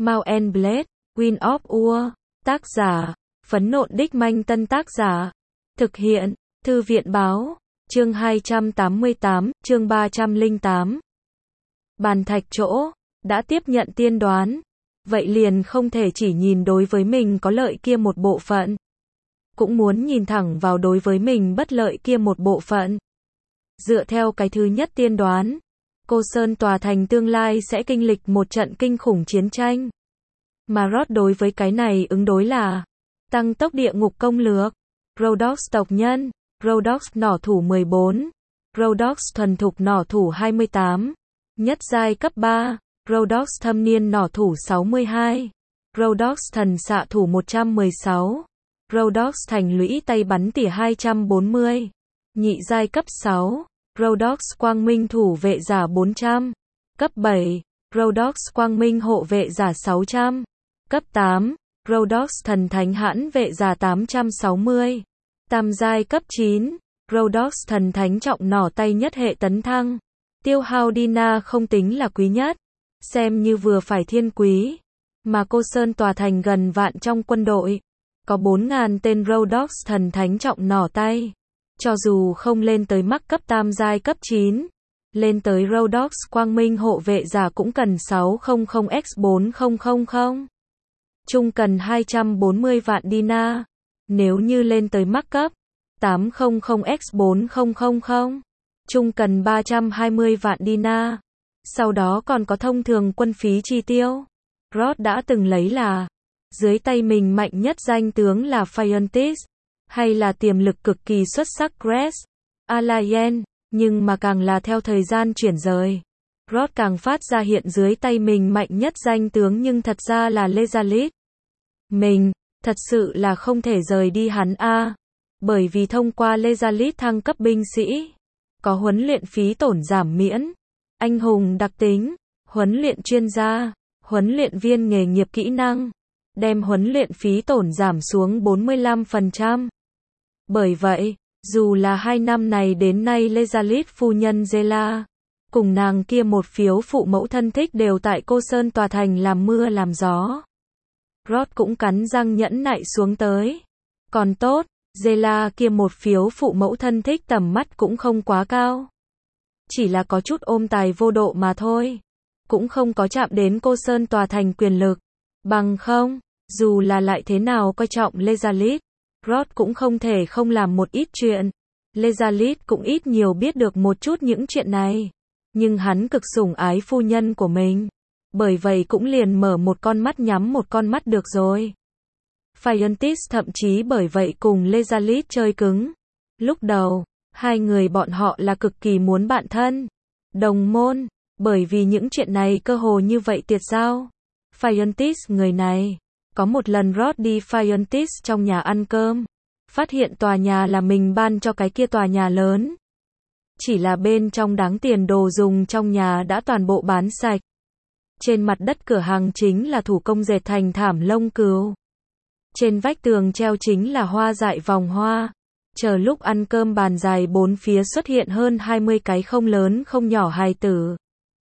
Mount and Blade, Wind of War. Tác giả, Phấn Nộn Đích Manh. Tân tác giả, thực hiện, Thư viện Báo. Chương 288, chương 308. Bàn thạch chỗ, đã tiếp nhận tiên đoán. Vậy liền không thể chỉ nhìn đối với mình có lợi kia một bộ phận. Cũng muốn nhìn thẳng vào đối với mình bất lợi kia một bộ phận. Dựa theo cái thứ nhất tiên đoán, Cô Sơn tòa thành tương lai sẽ kinh lịch một trận kinh khủng chiến tranh. Mà Rod đối với cái này ứng đối là tăng tốc địa ngục công lược, Rhodox tộc nhân, Rhodox nỏ thủ 14, Rhodox thuần thục nỏ thủ 28, nhất giai cấp 3, Rhodox thâm niên nỏ thủ 62, Rhodox thần xạ thủ 116, Rhodox thành lũy tay bắn tỉa 240, nhị giai cấp 6, Rhodox quang minh thủ vệ giả 400, cấp 7, Rhodox quang minh hộ vệ giả 600, cấp 8, Rhodox thần thánh hãn vệ giả 860, tam giai cấp 9, Rhodox thần thánh trọng nỏ tay nhất hệ tấn thăng, tiêu hao Dina không tính là quý nhất, xem như vừa phải thiên quý, mà Cô Sơn tòa thành gần vạn trong quân đội, có 4.000 tên Rhodox thần thánh trọng nỏ tay. Cho dù không lên tới mắc cấp tam giai cấp 9, lên tới Rhodox quang minh hộ vệ giả cũng cần 600x4000. Chung cần 240 vạn Dina. Nếu như lên tới mắc cấp 800x4000, chung cần 320 vạn Dina. Sau đó còn có thông thường quân phí chi tiêu. Rod đã từng lấy là dưới tay mình mạnh nhất danh tướng là Phiontis, hay là tiềm lực cực kỳ xuất sắc Grace, Alayen, nhưng mà càng là theo thời gian chuyển rời, Rod càng phát ra hiện dưới tay mình mạnh nhất danh tướng nhưng thật ra là Lezalit. Mình, thật sự là không thể rời đi hắn a, bởi vì thông qua Lezalit thăng cấp binh sĩ, có huấn luyện phí tổn giảm miễn, anh hùng đặc tính, huấn luyện chuyên gia, huấn luyện viên nghề nghiệp kỹ năng, đem huấn luyện phí tổn giảm xuống 45%. Bởi vậy, dù là 2 năm này đến nay Lezalit phu nhân Zela, cùng nàng kia một phiếu phụ mẫu thân thích đều tại Cô Sơn tòa thành làm mưa làm gió, Rod cũng cắn răng nhẫn nại xuống tới. Còn tốt, Zela kia một phiếu phụ mẫu thân thích tầm mắt cũng không quá cao. Chỉ là có chút ôm tài vô độ mà thôi. Cũng không có chạm đến Cô Sơn tòa thành quyền lực. Bằng không, dù là lại thế nào coi trọng Lezalit, Rod cũng không thể không làm một ít chuyện. Lezalit cũng ít nhiều biết được một chút những chuyện này. Nhưng hắn cực sủng ái phu nhân của mình. Bởi vậy cũng liền mở một con mắt nhắm một con mắt được rồi. Phiontis thậm chí bởi vậy cùng Lezalit chơi cứng. Lúc đầu, hai người bọn họ là cực kỳ muốn bạn thân, đồng môn, bởi vì những chuyện này cơ hồ như vậy tiệt giao. Phiontis người này, có một lần Rod đi Phiontis trong nhà ăn cơm, phát hiện tòa nhà là mình ban cho cái kia tòa nhà lớn. Chỉ là bên trong đáng tiền đồ dùng trong nhà đã toàn bộ bán sạch. Trên mặt đất cửa hàng chính là thủ công dệt thành thảm lông cừu. Trên vách tường treo chính là hoa dại vòng hoa. Chờ lúc ăn cơm bàn dài bốn phía xuất hiện hơn 20 cái không lớn không nhỏ hài tử.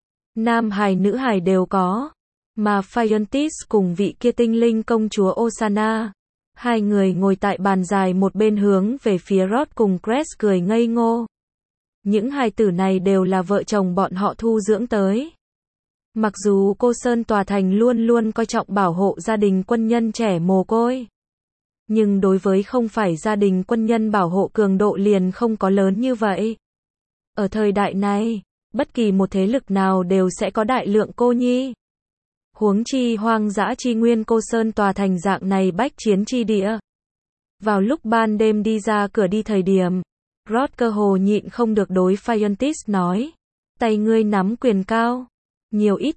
Nam hài nữ hài đều có. Mà Phiontis cùng vị kia tinh linh công chúa Osana. Hai người ngồi tại bàn dài một bên hướng về phía Rod cùng Cress cười ngây ngô. Những hài tử này đều là vợ chồng bọn họ thu dưỡng tới. Mặc dù Cô Sơn tòa thành luôn luôn coi trọng bảo hộ gia đình quân nhân trẻ mồ côi. Nhưng đối với không phải gia đình quân nhân bảo hộ cường độ liền không có lớn như vậy. Ở thời đại này, bất kỳ một thế lực nào đều sẽ có đại lượng cô nhi. Huống chi hoang dã chi nguyên Cô Sơn tòa thành dạng này bách chiến chi địa. Vào lúc ban đêm đi ra cửa đi thời điểm, Rod cơ hồ nhịn không được đối Phiontis nói. Tay ngươi nắm quyền cao. Nhiều ít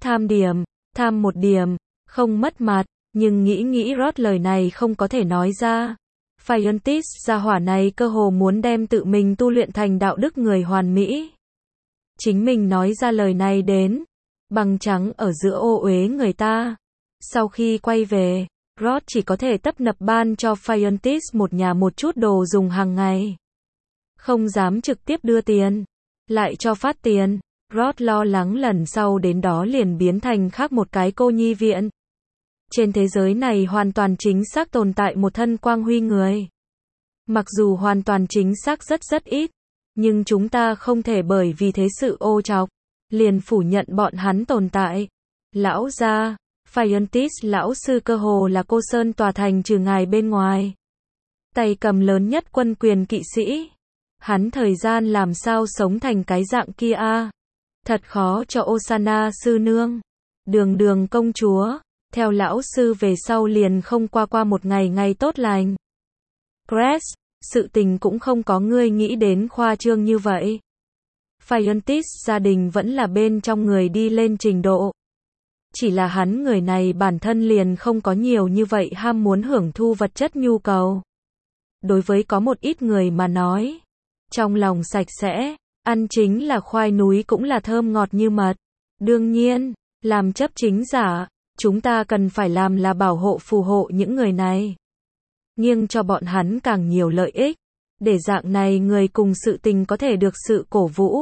tham một điểm, không mất mặt, nhưng nghĩ Rod lời này không có thể nói ra. Phiontis gia hỏa này cơ hồ muốn đem tự mình tu luyện thành đạo đức người hoàn mỹ. Chính mình nói ra lời này đến, bằng trắng ở giữa ô uế người ta. Sau khi quay về, Rod chỉ có thể tấp nập ban cho Phiontis một nhà một chút đồ dùng hàng ngày. Không dám trực tiếp đưa tiền, lại cho phát tiền. Rod lo lắng lần sau đến đó liền biến thành khác một cái cô nhi viện. Trên thế giới này hoàn toàn chính xác tồn tại một thân quang huy người. Mặc dù hoàn toàn chính xác rất ít, nhưng chúng ta không thể bởi vì thế sự ô trọc, liền phủ nhận bọn hắn tồn tại. Lão gia, Phiontis lão sư cơ hồ là cô sơn tòa thành trừ ngài bên ngoài. Tay cầm lớn nhất quân quyền kỵ sĩ. Hắn thời gian làm sao sống thành cái dạng kia a? Thật khó cho Osana sư nương. Đường công chúa, theo lão sư về sau liền không qua một ngày tốt lành. Cress, sự tình cũng không có ngươi nghĩ đến khoa trương như vậy. Phiontis gia đình vẫn là bên trong người đi lên trình độ. Chỉ là hắn người này bản thân liền không có nhiều như vậy ham muốn hưởng thu vật chất nhu cầu. Đối với có một ít người mà nói, trong lòng sạch sẽ, ăn chính là khoai núi cũng là thơm ngọt như mật. Đương nhiên, làm chấp chính giả, chúng ta cần phải làm là bảo hộ phù hộ những người này. Nghiêng cho bọn hắn càng nhiều lợi ích, để dạng này người cùng sự tình có thể được sự cổ vũ.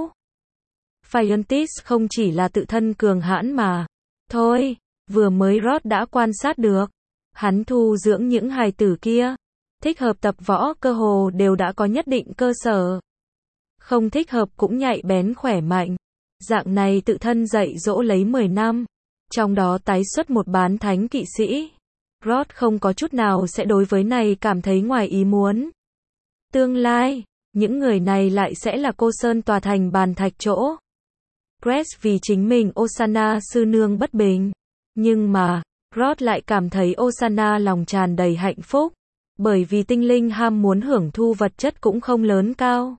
Phiontis không chỉ là tự thân cường hãn mà thôi, vừa mới Rod đã quan sát được. Hắn thu dưỡng những hài tử kia, thích hợp tập võ cơ hồ đều đã có nhất định cơ sở. Không thích hợp cũng nhạy bén khỏe mạnh. Dạng này tự thân dạy dỗ lấy 10 năm, trong đó tái xuất một bán thánh kỵ sĩ. Rod không có chút nào sẽ đối với này cảm thấy ngoài ý muốn. Tương lai, những người này lại sẽ là cô sơn tòa thành bàn thạch chỗ. Cress vì chính mình Osana sư nương bất bình. Nhưng mà, Rod lại cảm thấy Osana lòng tràn đầy hạnh phúc. Bởi vì tinh linh ham muốn hưởng thu vật chất cũng không lớn cao.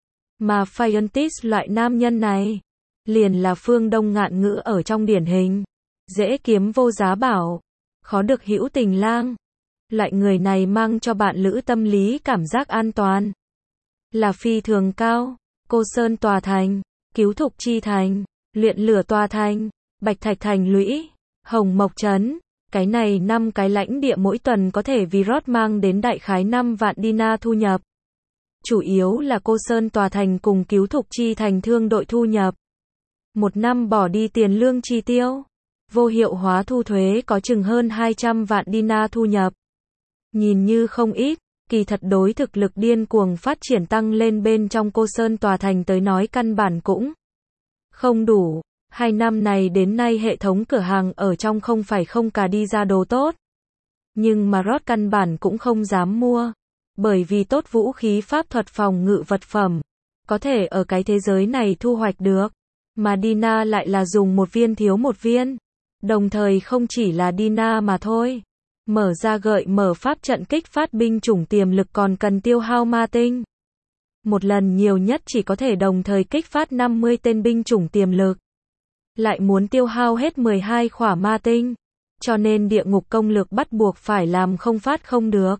Mà Phiontis loại nam nhân này, liền là phương Đông ngạn ngữ ở trong điển hình. Dễ kiếm vô giá bảo, khó được hữu tình lang. Loại người này mang cho bạn lữ tâm lý cảm giác an toàn. Là phi thường cao, cô sơn tòa thành, cứu thục chi thành, luyện lửa tòa thành, bạch thạch thành lũy, hồng mộc trấn. Cái này 5 cái lãnh địa mỗi tuần có thể vì Rod mang đến đại khái 5 vạn dinar thu nhập. Chủ yếu là cô sơn tòa thành cùng cứu thục chi thành thương đội thu nhập. Một năm bỏ đi tiền lương chi tiêu, vô hiệu hóa thu thuế có chừng hơn 200 vạn dinar thu nhập. Nhìn như không ít, kỳ thật đối thực lực điên cuồng phát triển tăng lên bên trong cô sơn tòa thành tới nói căn bản cũng không đủ. 2 năm này đến nay hệ thống cửa hàng ở trong không phải không cả đi ra đồ tốt. Nhưng mà Rod căn bản cũng không dám mua. Bởi vì tốt vũ khí pháp thuật phòng ngự vật phẩm, có thể ở cái thế giới này thu hoạch được. Mà Dina lại là dùng một viên thiếu một viên. Đồng thời không chỉ là Dina mà thôi. Mở ra gợi mở pháp trận kích phát binh chủng tiềm lực còn cần tiêu hao ma tinh. Một lần nhiều nhất chỉ có thể đồng thời kích phát 50 tên binh chủng tiềm lực. Lại muốn tiêu hao hết 12 khỏa ma tinh. Cho nên địa ngục công lược bắt buộc phải làm không phát không được.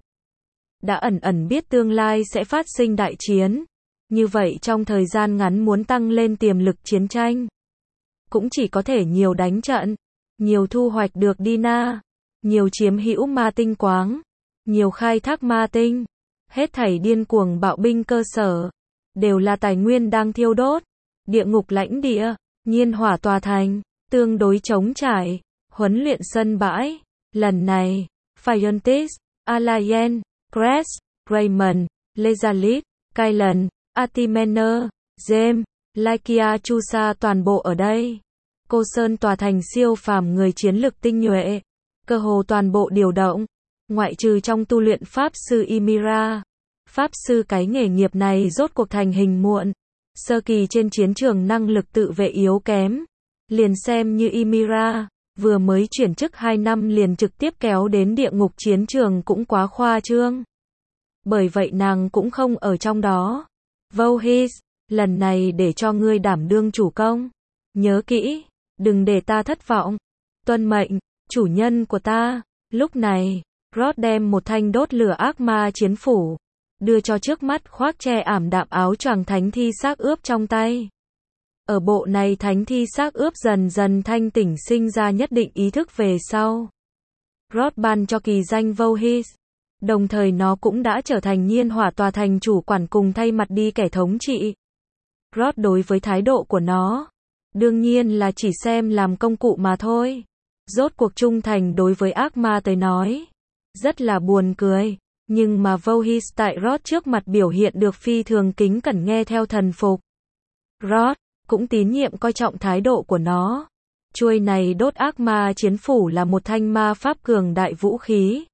Đã ẩn biết tương lai sẽ phát sinh đại chiến. Như vậy trong thời gian ngắn muốn tăng lên tiềm lực chiến tranh, cũng chỉ có thể nhiều đánh trận, nhiều thu hoạch được Dina, nhiều chiếm hữu ma tinh quáng, nhiều khai thác ma tinh. Hết thảy điên cuồng bạo binh cơ sở, đều là tài nguyên đang thiêu đốt. Địa ngục lãnh địa, nhiên hỏa tòa thành, tương đối trống trải, huấn luyện sân bãi. Lần này, Phiontis, Alayen, Cress, Raymond, Lezalit, Kylan, Atimener, James, Lykia Chusa toàn bộ ở đây. Cô sơn tòa thành siêu phàm người chiến lực tinh nhuệ, cơ hồ toàn bộ điều động, ngoại trừ trong tu luyện pháp sư Ymira. Pháp sư cái nghề nghiệp này rốt cuộc thành hình muộn, sơ kỳ trên chiến trường năng lực tự vệ yếu kém. Liền xem như Ymira, vừa mới chuyển chức 2 năm liền trực tiếp kéo đến địa ngục chiến trường cũng quá khoa trương. Bởi vậy nàng cũng không ở trong đó. Vohis, lần này để cho ngươi đảm đương chủ công. Nhớ kỹ, đừng để ta thất vọng. Tuân mệnh, chủ nhân của ta. Lúc này, Rod đem một thanh đốt lửa ác ma chiến phủ, đưa cho trước mắt khoác che ảm đạm áo choàng thánh thi xác ướp trong tay. Ở bộ này thánh thi xác ướp dần dần thanh tỉnh sinh ra nhất định ý thức về sau. Rod ban cho kỳ danh Vohis. Đồng thời nó cũng đã trở thành nhiên hỏa tòa thành chủ quản cùng thay mặt đi kẻ thống trị. Rod đối với thái độ của nó, đương nhiên là chỉ xem làm công cụ mà thôi. Rốt cuộc trung thành đối với ác ma tới nói. Rất là buồn cười. Nhưng mà Voorhees tại Rod trước mặt biểu hiện được phi thường kính cẩn nghe theo thần phục. Rod cũng tín nhiệm coi trọng thái độ của nó. Chuôi này đốt ác ma chiến phủ là một thanh ma pháp cường đại vũ khí.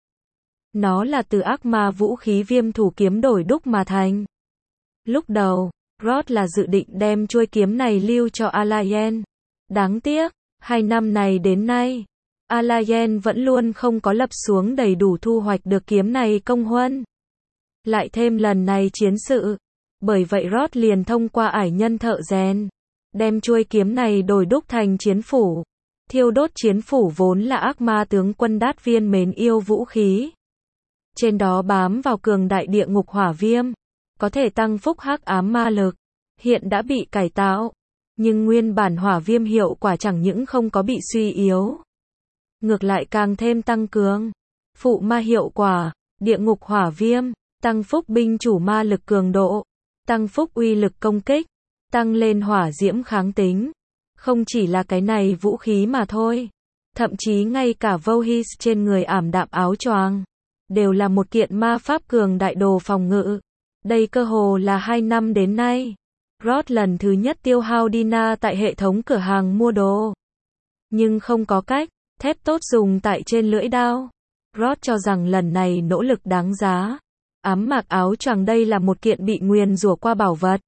Nó là từ ác ma vũ khí viêm thủ kiếm đổi đúc mà thành. Lúc đầu, Rod là dự định đem chuôi kiếm này lưu cho Alayen. Đáng tiếc, 2 năm này đến nay, Alayen vẫn luôn không có lập xuống đầy đủ thu hoạch được kiếm này công huân. Lại thêm lần này chiến sự. Bởi vậy Rod liền thông qua ải nhân thợ rèn, đem chuôi kiếm này đổi đúc thành chiến phủ. Thiêu đốt chiến phủ vốn là ác ma tướng quân Đát Viên mến yêu vũ khí. Trên đó bám vào cường đại địa ngục hỏa viêm, có thể tăng phúc hắc ám ma lực. Hiện đã bị cải tạo, nhưng nguyên bản hỏa viêm hiệu quả chẳng những không có bị suy yếu, ngược lại càng thêm tăng cường. Phụ ma hiệu quả, địa ngục hỏa viêm, tăng phúc binh chủ ma lực cường độ, tăng phúc uy lực công kích, tăng lên hỏa diễm kháng tính. Không chỉ là cái này vũ khí mà thôi, thậm chí ngay cả Voorhees trên người ảm đạm áo choàng đều là một kiện ma pháp cường đại đồ phòng ngự. Đây cơ hồ là 2 năm đến nay, Rod lần thứ nhất tiêu hao Dina tại hệ thống cửa hàng mua đồ. Nhưng không có cách, thép tốt dùng tại trên lưỡi đao. Rod cho rằng lần này nỗ lực đáng giá. Ám mạc áo choàng đây là một kiện bị nguyền rủa qua bảo vật.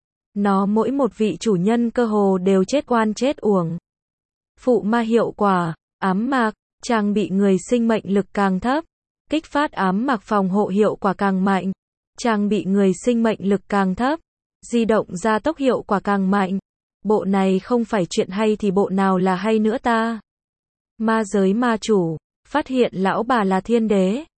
Nó mỗi một vị chủ nhân cơ hồ đều chết oan chết uổng. Phụ ma hiệu quả, ám mạc, trang bị người sinh mệnh lực càng thấp. Kích phát ám mạc phòng hộ hiệu quả càng mạnh. Trang bị người sinh mệnh lực càng thấp. Di động gia tốc hiệu quả càng mạnh. Bộ này không phải chuyện hay thì bộ nào là hay nữa ta? Ma giới ma chủ, phát hiện lão bà là thiên đế.